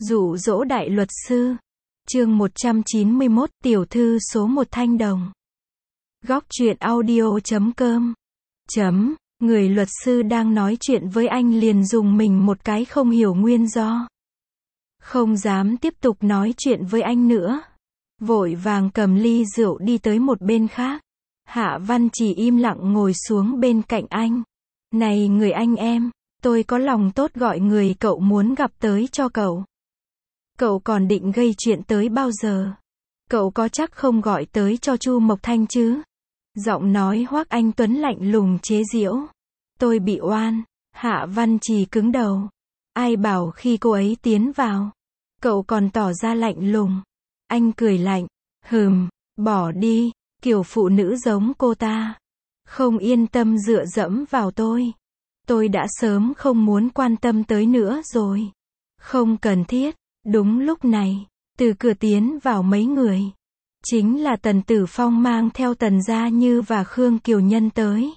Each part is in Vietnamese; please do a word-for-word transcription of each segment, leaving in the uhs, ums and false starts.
Dụ dỗ đại luật sư. Chương một trăm chín mươi mốt, tiểu thư số một Thanh Đồng. Góc truyện audio chấm com. Chấm, người luật sư đang nói chuyện với anh liền dùng mình một cái không hiểu nguyên do. Không dám tiếp tục nói chuyện với anh nữa. Vội vàng cầm ly rượu đi tới một bên khác. Hạ Văn chỉ im lặng ngồi xuống bên cạnh anh. Này người anh em, tôi có lòng tốt gọi người cậu muốn gặp tới cho cậu. Cậu còn định gây chuyện tới bao giờ? Cậu có chắc không gọi tới cho Chu Mộc Thanh chứ? Giọng nói Hoắc Anh Tuấn lạnh lùng chế giễu. Tôi bị oan. Hạ Văn Trì cứng đầu. Ai bảo khi cô ấy tiến vào, cậu còn tỏ ra lạnh lùng. Anh cười lạnh. Hừm, bỏ đi, kiểu phụ nữ giống cô ta. Không yên tâm dựa dẫm vào tôi. Tôi đã sớm không muốn quan tâm tới nữa rồi. Không cần thiết. Đúng lúc này, từ cửa tiến vào mấy người. Chính là Tần Tử Phong mang theo Tần Gia Như và Khương Kiều Nhân tới.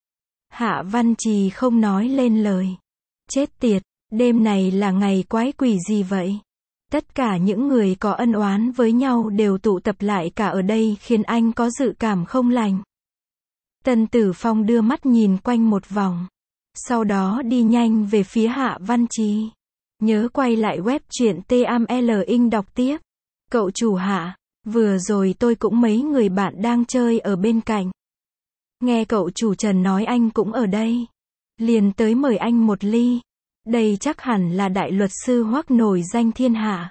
Hạ Văn Trì không nói lên lời. Chết tiệt, đêm này là ngày quái quỷ gì vậy? Tất cả những người có ân oán với nhau đều tụ tập lại cả ở đây khiến anh có dự cảm không lành. Tần Tử Phong đưa mắt nhìn quanh một vòng. Sau đó đi nhanh về phía Hạ Văn Trì. Nhớ quay lại web truyện T A M L ing đọc tiếp. Cậu chủ Hạ, vừa rồi tôi cũng mấy người bạn đang chơi ở bên cạnh. Nghe cậu chủ Trần nói anh cũng ở đây. Liền tới mời anh một ly. Đây chắc hẳn là đại luật sư Hoắc nổi danh thiên hạ.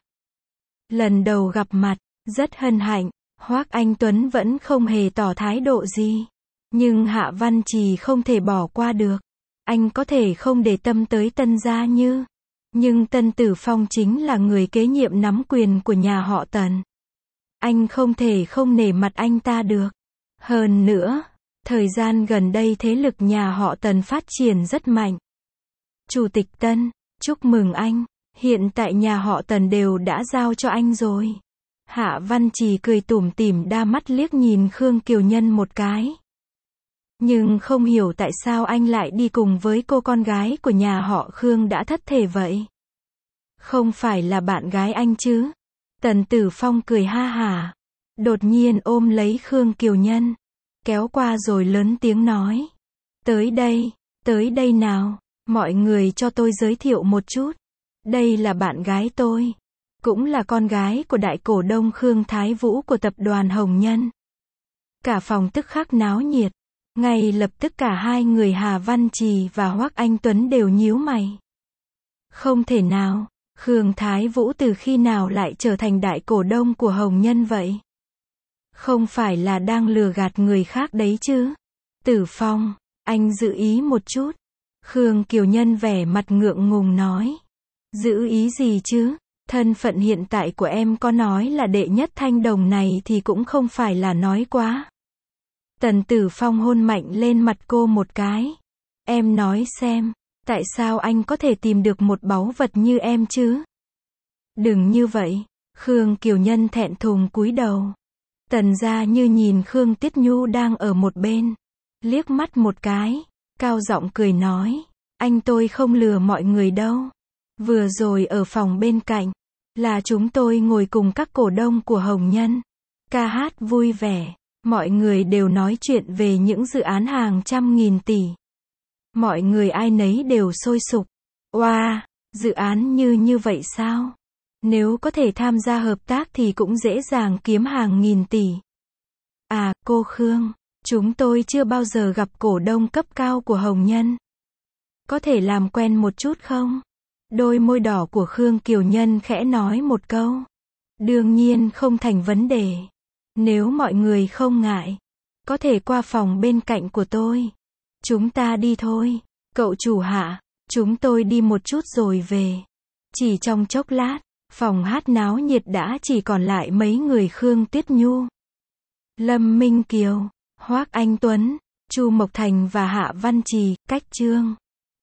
Lần đầu gặp mặt, rất hân hạnh. Hoắc Anh Tuấn vẫn không hề tỏ thái độ gì. Nhưng Hạ Văn Trì không thể bỏ qua được. Anh có thể không để tâm tới Tần Gia Như. Nhưng Tần Tử Phong chính là người kế nhiệm nắm quyền của nhà họ Tần. Anh không thể không nể mặt anh ta được. Hơn nữa, thời gian gần đây thế lực nhà họ Tần phát triển rất mạnh. Chủ tịch Tần, chúc mừng anh, hiện tại nhà họ Tần đều đã giao cho anh rồi. Hạ Văn Trì cười tủm tỉm đa mắt liếc nhìn Khương Kiều Nhân một cái. Nhưng không hiểu tại sao anh lại đi cùng với cô con gái của nhà họ Khương đã thất thể vậy. Không phải là bạn gái anh chứ? Tần Tử Phong cười ha hả. Đột nhiên ôm lấy Khương Kiều Nhân. Kéo qua rồi lớn tiếng nói. Tới đây, tới đây nào. Mọi người cho tôi giới thiệu một chút. Đây là bạn gái tôi. Cũng là con gái của đại cổ đông Khương Thái Vũ của tập đoàn Hồng Nhân. Cả phòng tức khắc náo nhiệt. Ngay lập tức cả hai người Hà Văn Trì và Hoắc Anh Tuấn đều nhíu mày. Không thể nào, Khương Thái Vũ từ khi nào lại trở thành đại cổ đông của Hồng Nhân vậy? Không phải là đang lừa gạt người khác đấy chứ? Tử Phong, anh giữ ý một chút. Khương Kiều Nhân vẻ mặt ngượng ngùng nói. Giữ ý gì chứ? Thân phận hiện tại của em có nói là đệ nhất Thanh Đồng này thì cũng không phải là nói quá. Tần Tử Phong hôn mạnh lên mặt cô một cái. Em nói xem, tại sao anh có thể tìm được một báu vật như em chứ? Đừng như vậy. Khương Kiều Nhân thẹn thùng cúi đầu. Tần Gia Như nhìn Khương Tiết Nhu đang ở một bên. Liếc mắt một cái, cao giọng cười nói. Anh tôi không lừa mọi người đâu. Vừa rồi ở phòng bên cạnh, là chúng tôi ngồi cùng các cổ đông của Hồng Nhân. Ca hát vui vẻ. Mọi người đều nói chuyện về những dự án hàng trăm nghìn tỷ. Mọi người ai nấy đều sôi sục. Oa, wow, dự án như như vậy sao? Nếu có thể tham gia hợp tác thì cũng dễ dàng kiếm hàng nghìn tỷ. À, cô Khương, chúng tôi chưa bao giờ gặp cổ đông cấp cao của Hồng Nhân. Có thể làm quen một chút không? Đôi môi đỏ của Khương Kiều Nhân khẽ nói một câu. Đương nhiên không thành vấn đề. Nếu mọi người không ngại, có thể qua phòng bên cạnh của tôi. Chúng ta đi thôi. Cậu chủ Hạ, chúng tôi đi một chút rồi về. Chỉ trong chốc lát, phòng hát náo nhiệt đã chỉ còn lại mấy người Khương Tiết Nhu, Lâm Minh Kiều, Hoắc Anh Tuấn, Chu Mộc Thành và Hạ Văn Trì. Cách chương